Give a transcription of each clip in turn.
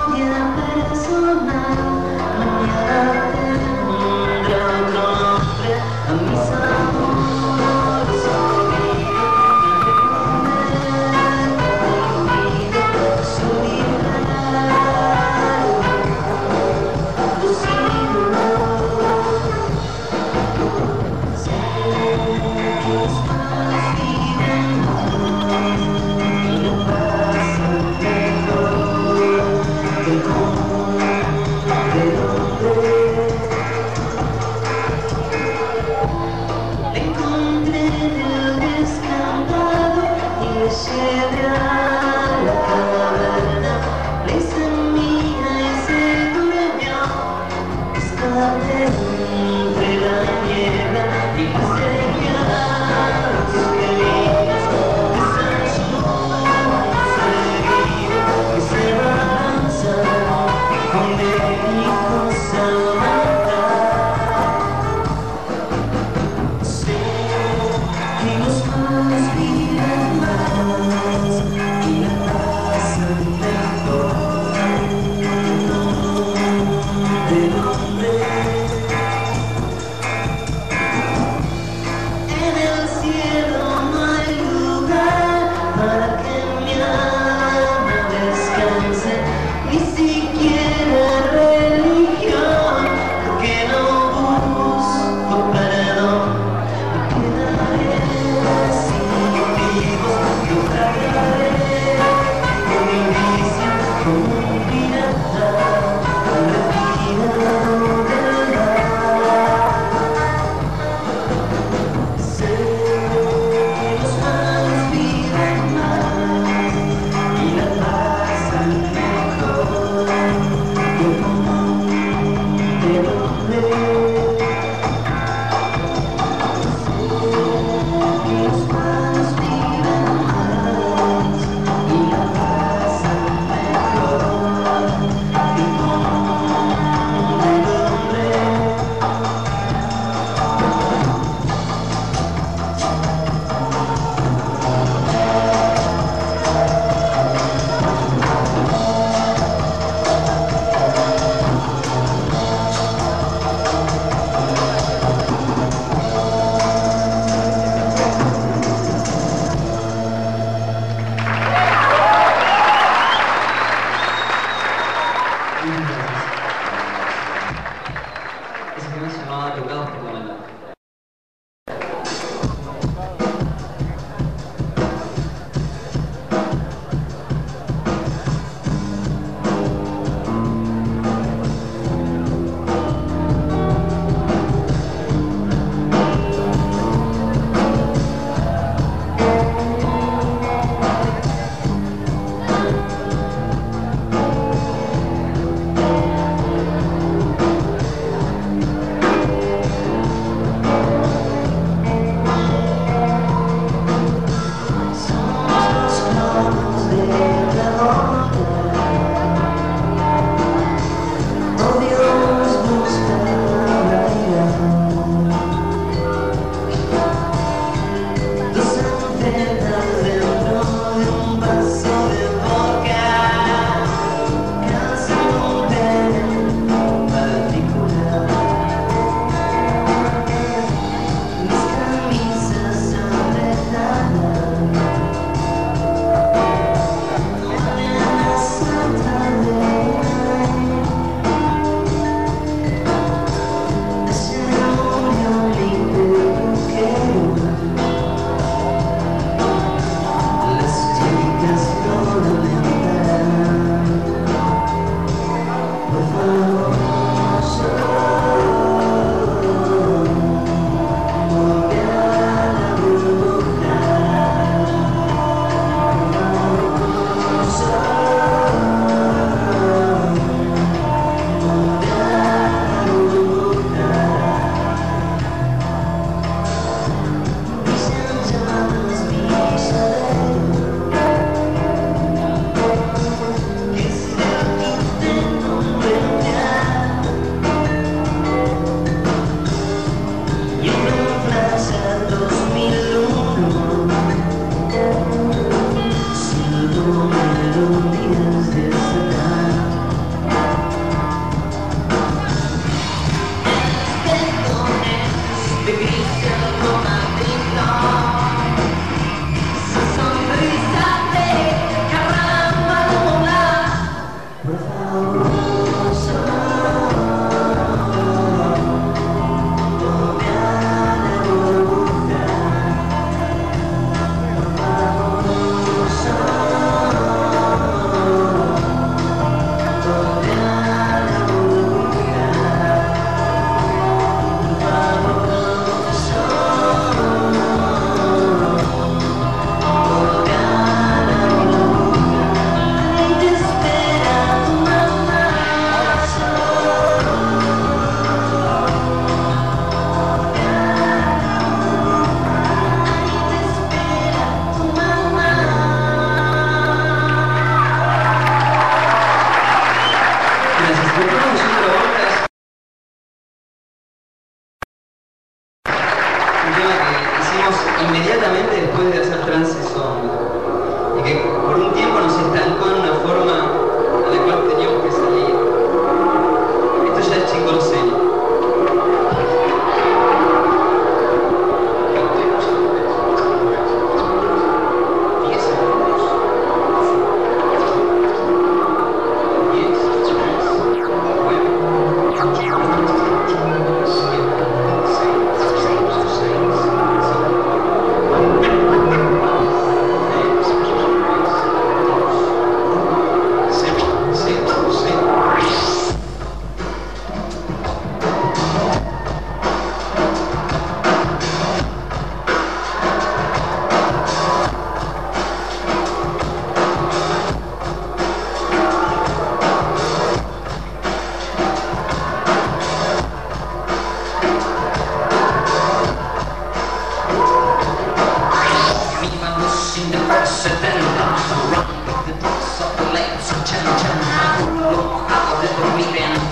historia personal. Mañana tendrá otro nombre. A mis amores olvido, encontré el descampado y le llevé a la caverna. Le hice mía y se durmió. Escapé entre la niebla y las señales queridas que se seguido que se balanzaron con médicos al matar. Y los malos viven más y la pasan mejor del hombre. En el cielo no hay lugar para que mi alma descanse, ni siquiera religión, porque no busco perdón.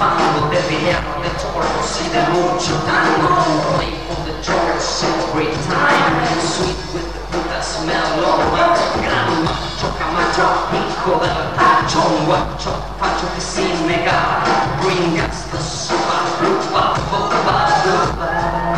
fango del dinero, del tortos y del mucho tango. Play for the joys, every time. Sweet with the fruta smell of my grandma. Choca macho, hijo del tachón, guacho, facho que sin negar. Bring us the super, lupa, lupa, lupa.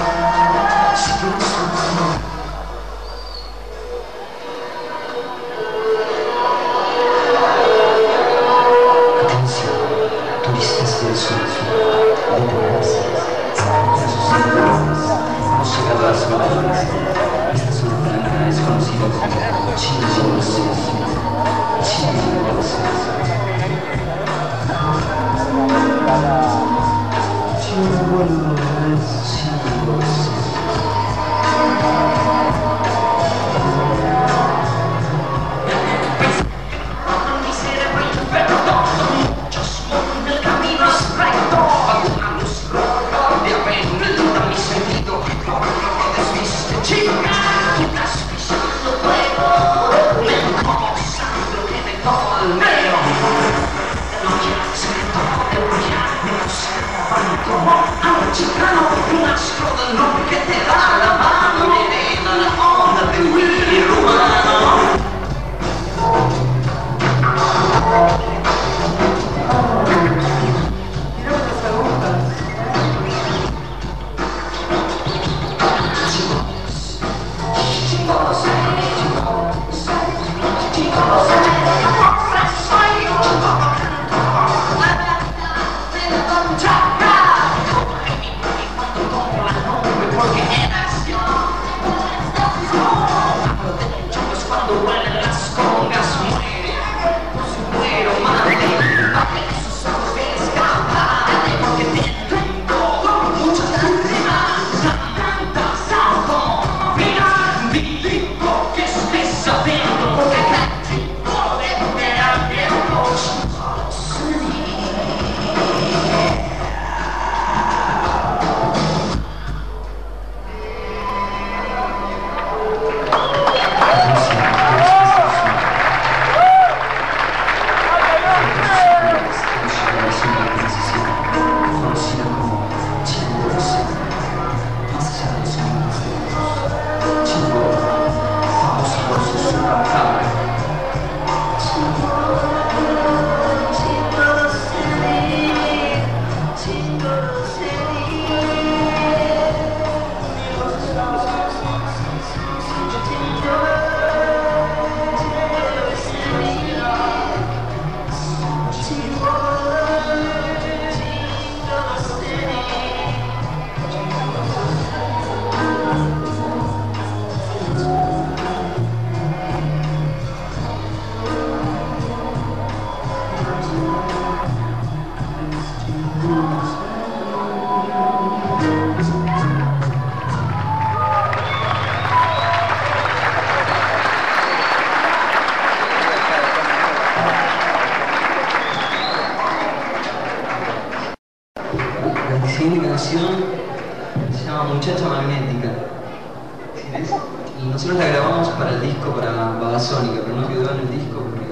Y nosotros la grabamos para el disco, para Babasónica, pero no quedó en el disco porque,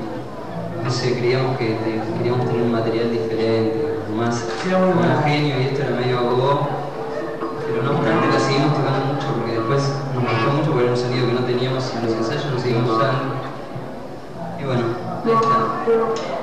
no sé, queríamos tener un material diferente, más genio, y esto era medio agogó, pero no obstante la seguimos tocando mucho porque después nos gustó mucho porque era un sonido que no teníamos en los ensayos, lo seguimos usando. Y bueno, ahí está.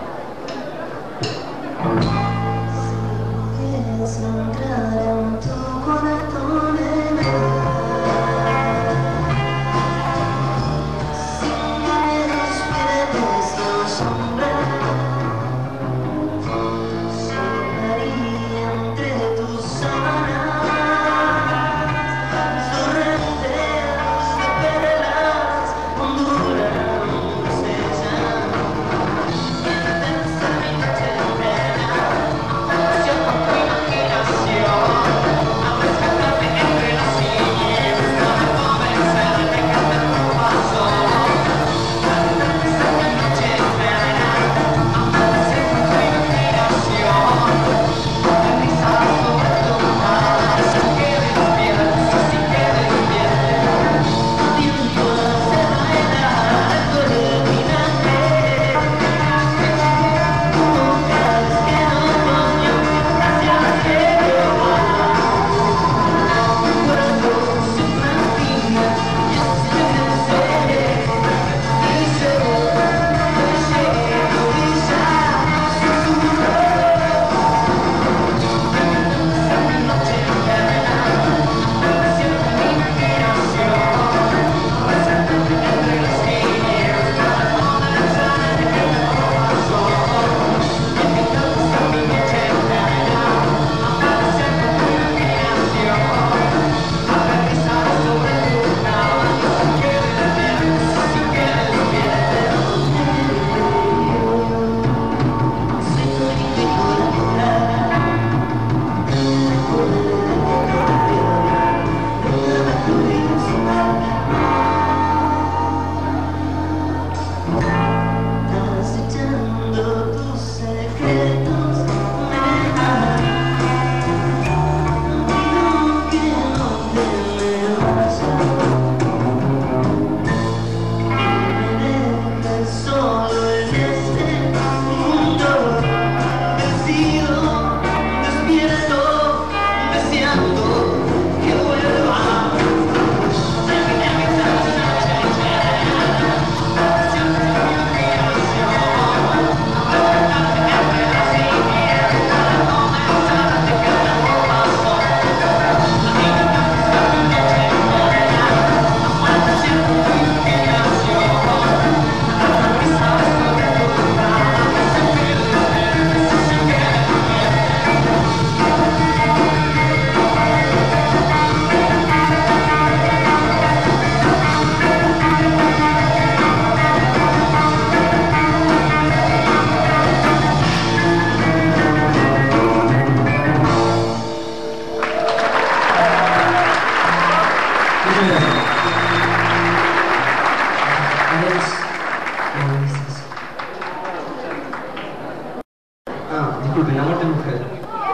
Disculpen, la muerte mujer.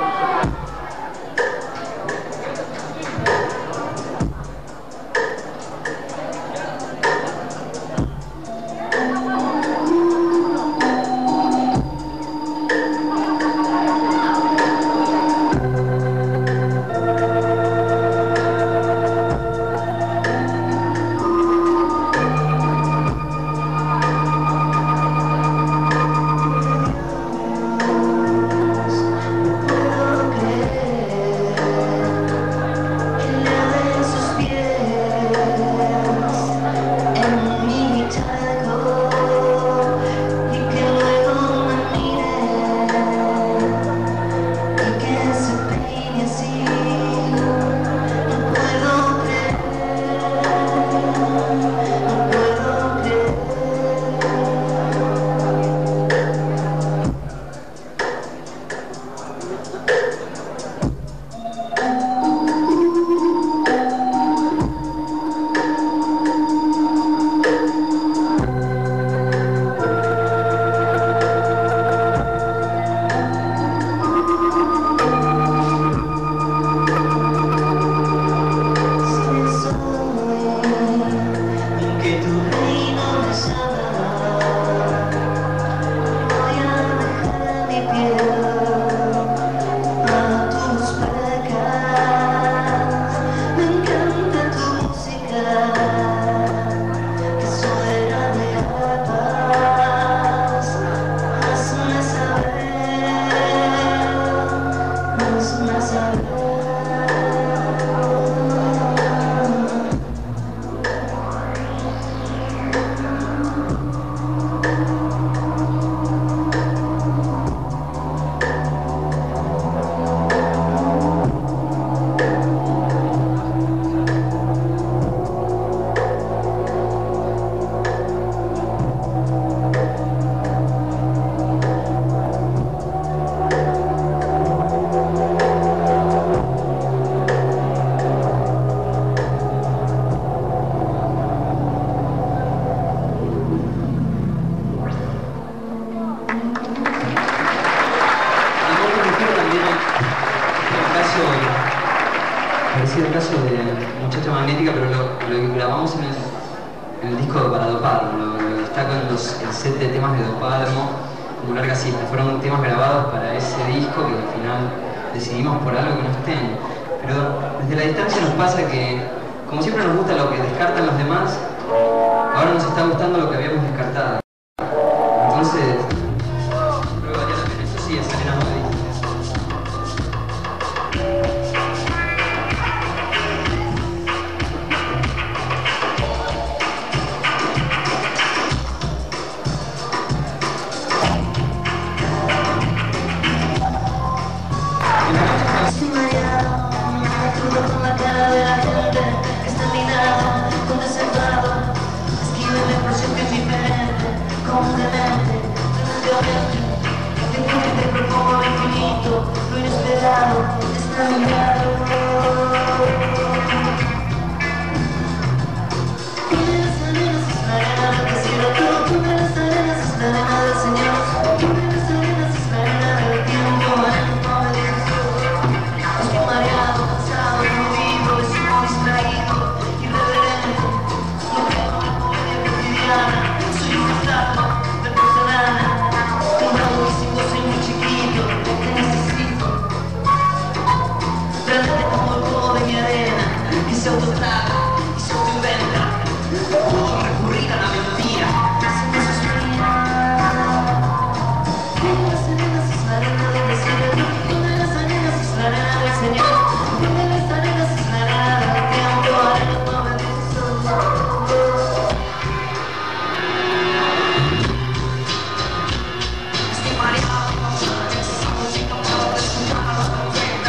Parecido al caso de Muchacha Magnética, pero lo grabamos en el disco de Para Doparlo. Lo destaco en el set de temas de Dopalmo, como Larga Siesta. Fueron temas grabados para ese disco que al final decidimos por algo que no estén. Pero desde la distancia nos pasa que, como siempre nos gusta lo que descartan los demás, ahora nos está gustando lo que habíamos descartado. Entonces, creo que valía la pena. Eso sí, es Elena Madrid. Estoy mareado, me crudo con la cara de la gente que está a mi lado, concentrado. Escríbeme por siempre en mi mente, como un demente, realmente. Te propongo lo infinito, lo inesperado, extrañado. Ponme las arenas, es la arena del desierto. Ponme las arenas, es la arena del Señor. Ponme las arenas, es la arena del tiempo. Estoy mareado, cansado, no vivo, estoy distraído, irreverente. No creo en la comedia cotidiana, soy un fantasma de porcelana. Tengo soy muy chiquito, te necesito. Trátate como el polvo de mi arena, que se autotraga y se autoinventa. Puedo recurrir a la mentira, sin suspirar. Ponme las arenas, es la arena del desierto. Ponme las arenas, es la arena del Señor. Ponme las arenas, es la arena del tiempo. Arenas no me estoy mareado, esa música me va a resultar perfecta.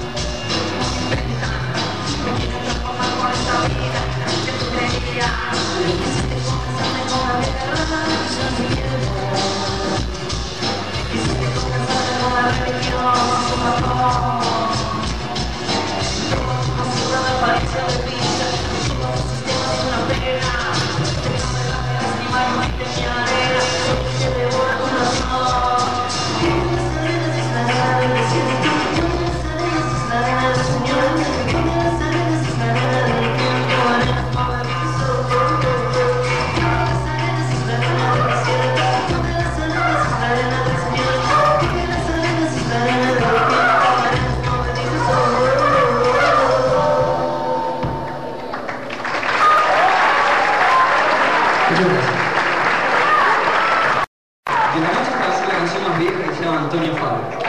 Me quieren transformar por esta vida que tú creías. Que si te confesarme con la guerra, yo no quiero. Que si te confesarme con la religión, con la Antonio Fabio.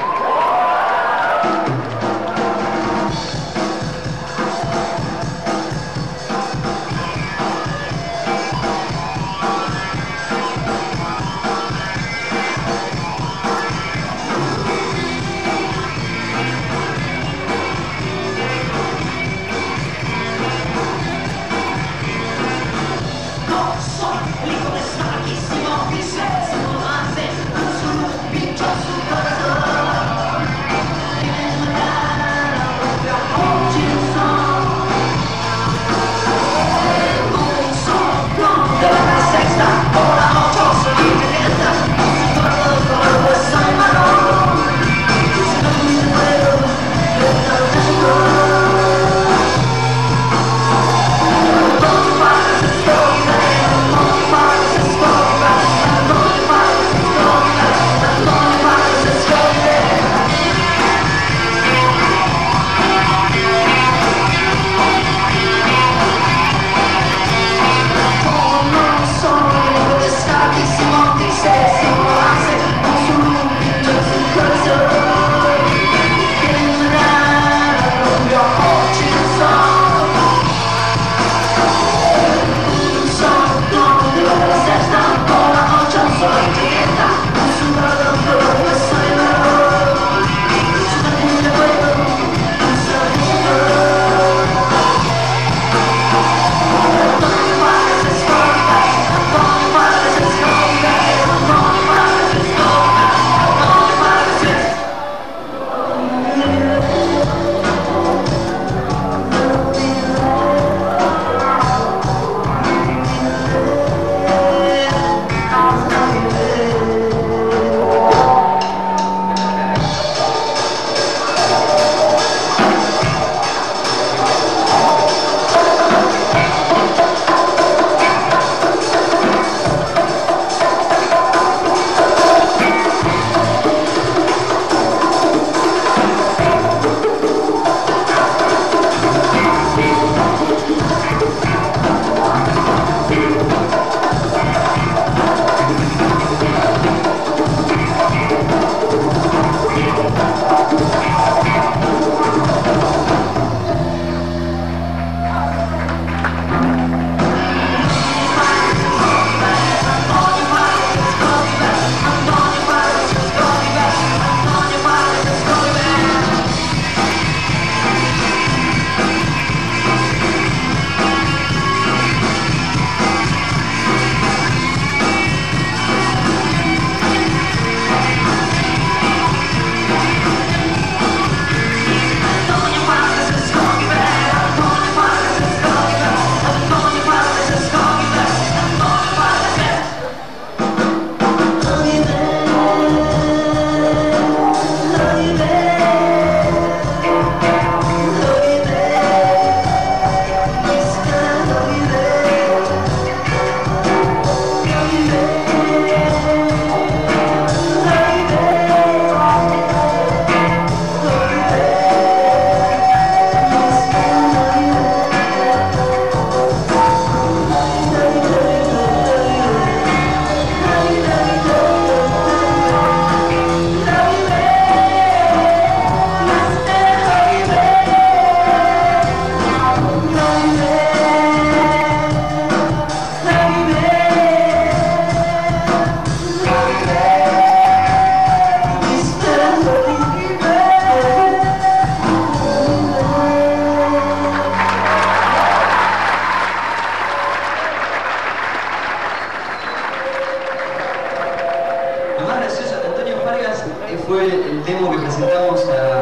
Fue el demo que presentamos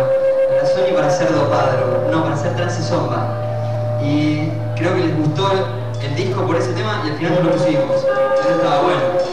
a la Sony para hacer Dopadro, no, para hacer Trance y Zomba. Y creo que les gustó el disco por ese tema y al final no lo pusimos. Eso estaba bueno.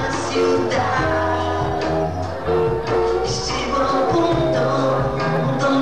Punto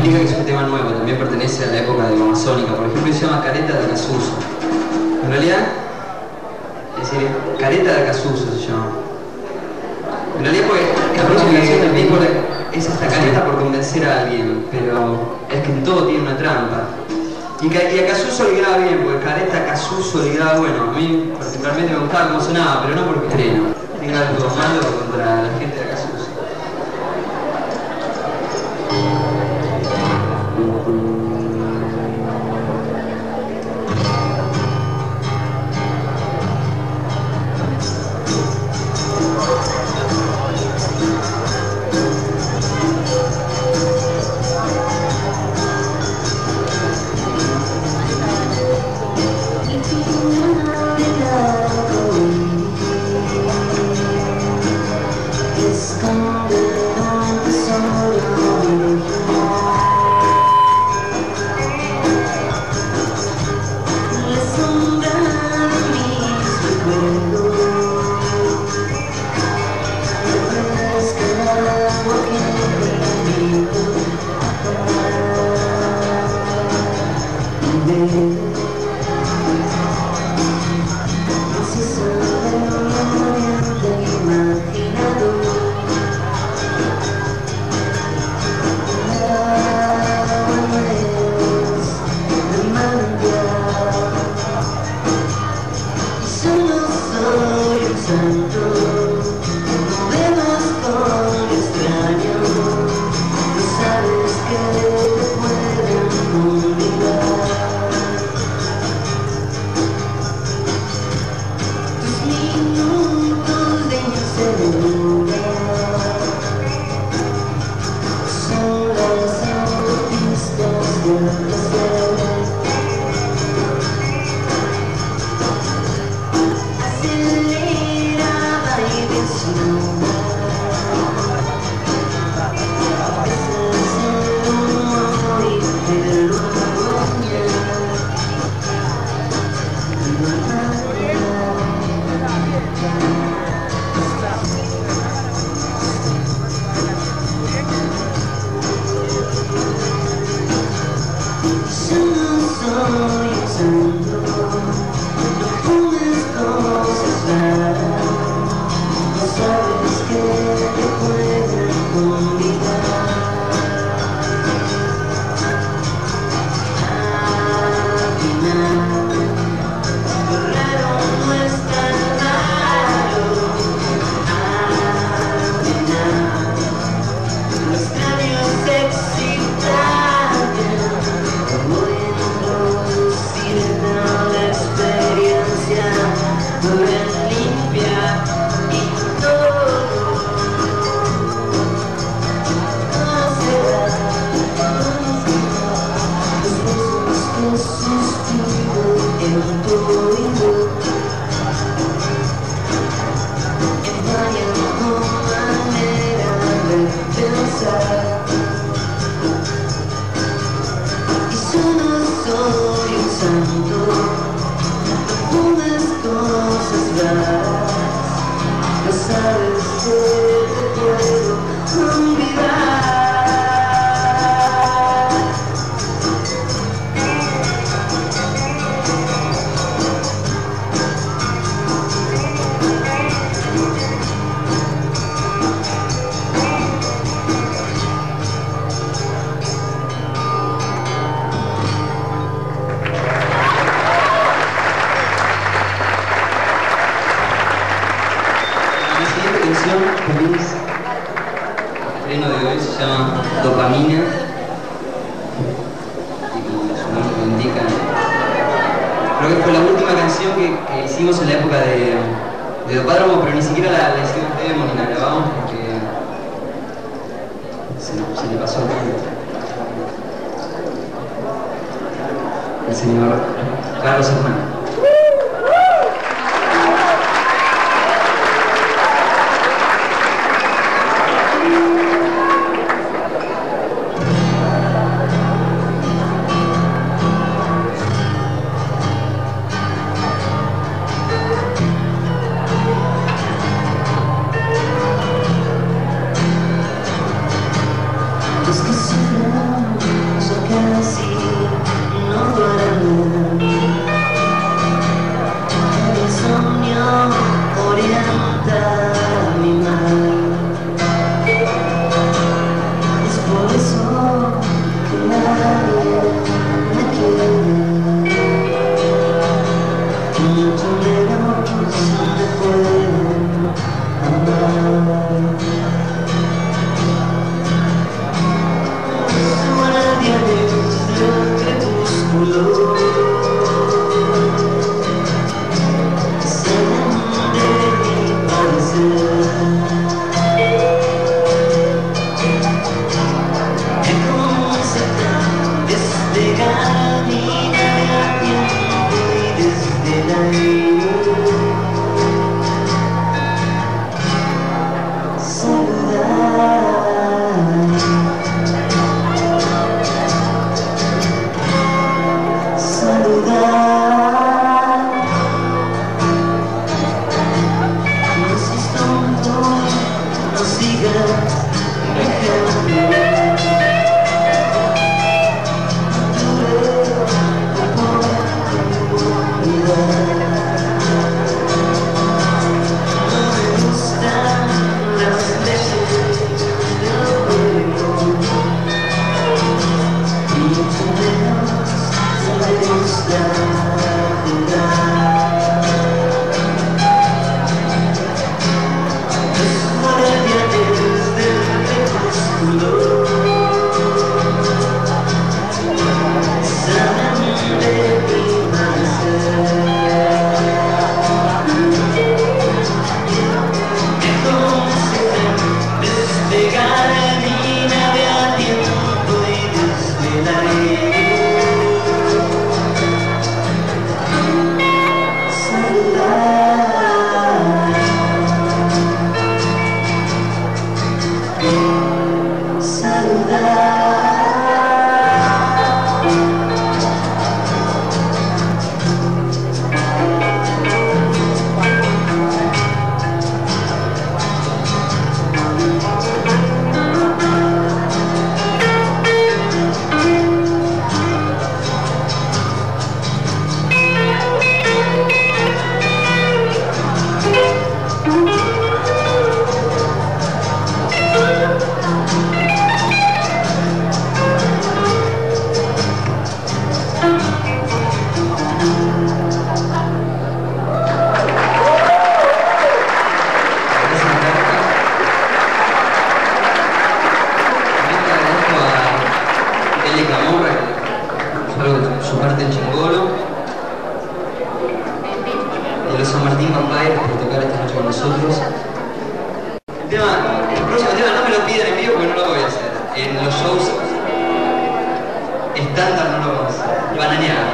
implica que es un tema nuevo, también pertenece a la época de Amazónica. Por ejemplo, se llama Careta de Acasuso. En realidad, es decir, Careta de Acasuso se llama. En realidad, pues, la próxima canción del disco es esta careta por convencer a alguien, pero es que en todo tiene una trampa. Y a Casuso le quedaba bien, porque Careta a Casuso le quedaba bueno. A mí particularmente me gustaba cómo sonaba, pero no porque estreno. Tenga algo malo contra la gente de Casuso. Feliz. El estreno de hoy se llama Dopamina y como su nombre lo indica, creo que fue la última canción que hicimos en la época de Dopádromo, pero ni siquiera la hicimos demo ni la grabamos porque se le pasó el tiempo. El señor Carlos Hermano. Es que si no así no duerme. El insomnio orienta mi mal. Es por eso que nadie me quiere, mucho menos me puede amar. Guardianes del crepúsculo salen de mi parecer. Es como un sertán despegar mi nave a tiempo y desde el aire saludar. Saludar. No seas tonto, no sigas dejando. No me gustan las leyes del juego, y mucho menos me gusta jugar. Los guardianes del crepúsculo salen de mi parecer. Es como si despegar mi nave a tiempo y desde el aire su parte en Chingolo y a los San Martín Vampires por tocar esta noche con nosotros. El próximo tema no me lo piden en vivo porque no lo voy a hacer. En los shows estándar no lo vamos a hacer. Bananear.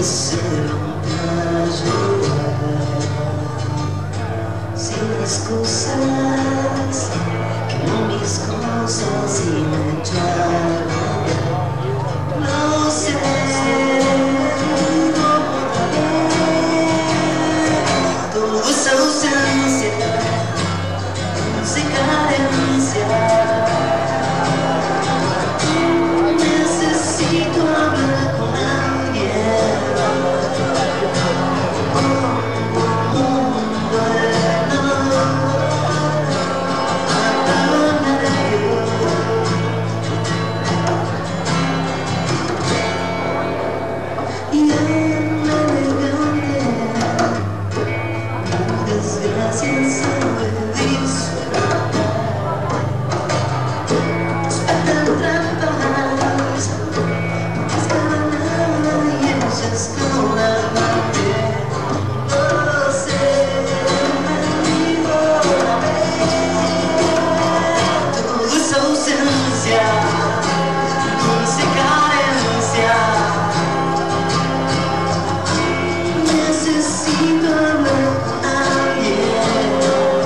se rompa a llorar, sin excusas, quemo mis cosas y me echaron. No sé cómo todo es ausencia, dulce carencia. Necesito hablar con alguien. Y en la elegante desgracias olvidis esperan trampas, descarnada y ellas con la mente. No sé, amigo, todo es ausencia, dulce carencia. Necesito hablar con alguien.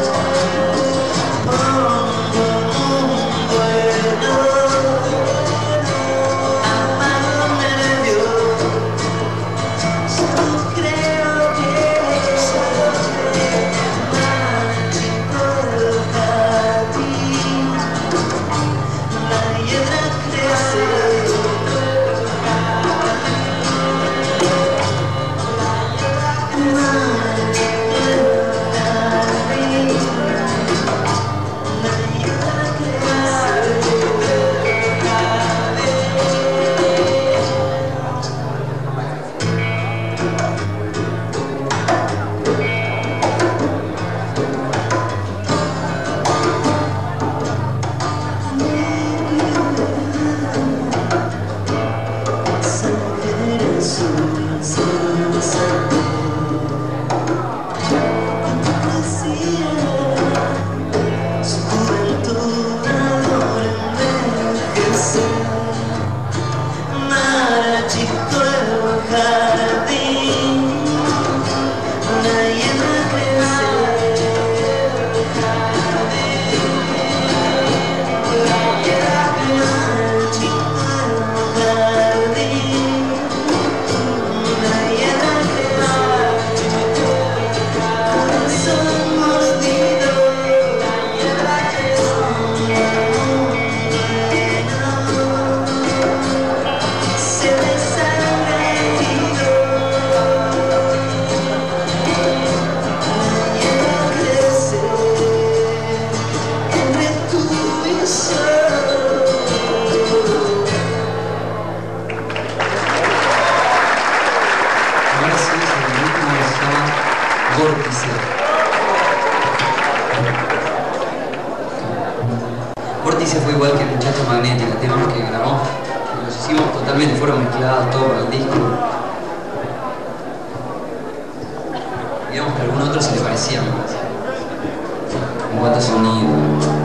Bueno, apágame el Dios. Yo creo que marchito del jardín, la hiedra crece. Marchito el jardín, la hiedra crece. Marchito el jardín, la hiedra crece. Corazón mordido, la hiedra se desangra herido, la hiedra crece entre tú y yo. Ahora sí, el último se llama Vórtice. Vórtice fue igual que Muchacha Magnética, temas que grabamos, que los hicimos totalmente, fueron mezclados todo para el disco. Digamos que a algún otro se le parecía más, en cuanto a sonido.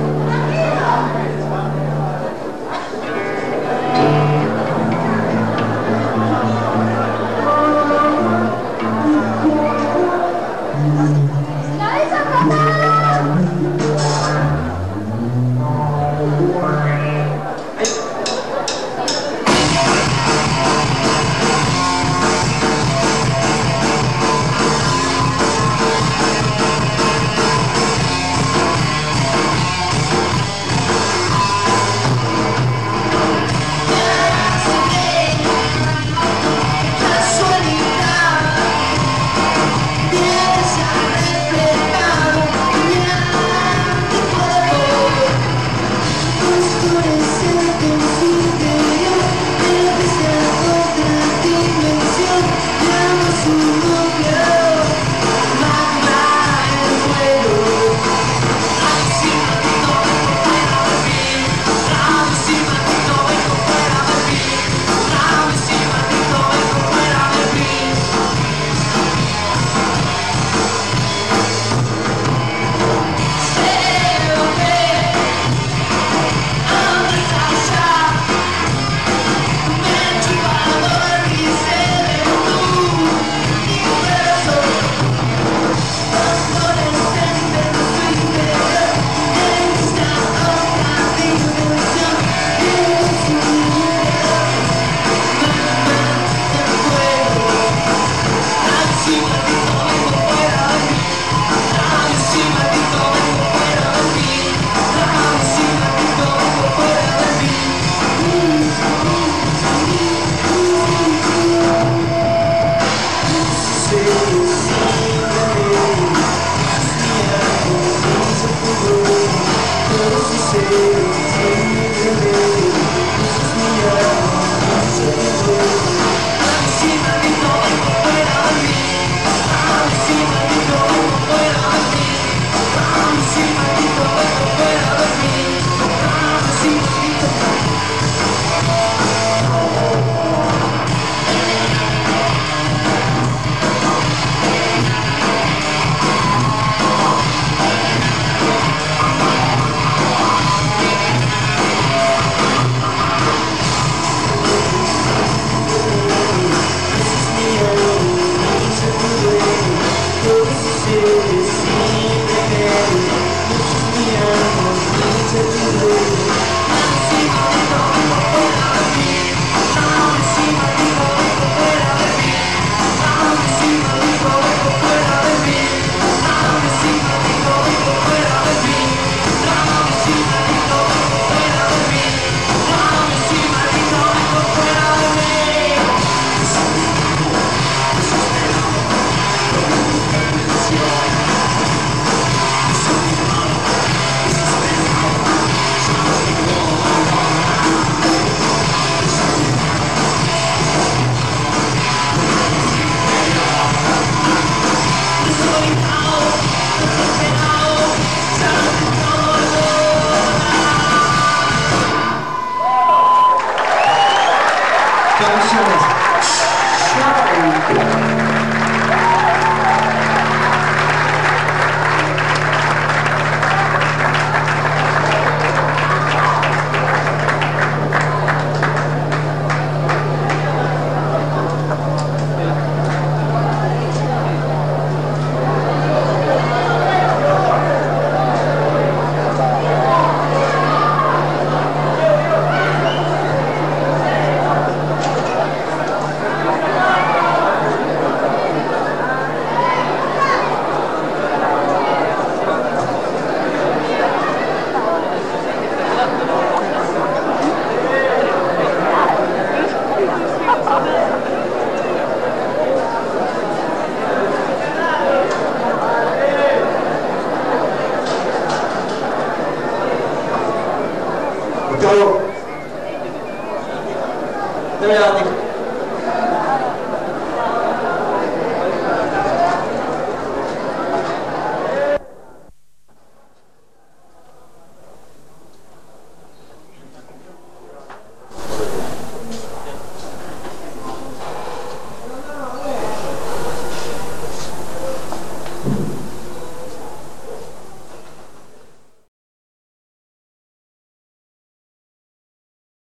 Andiamo avanti.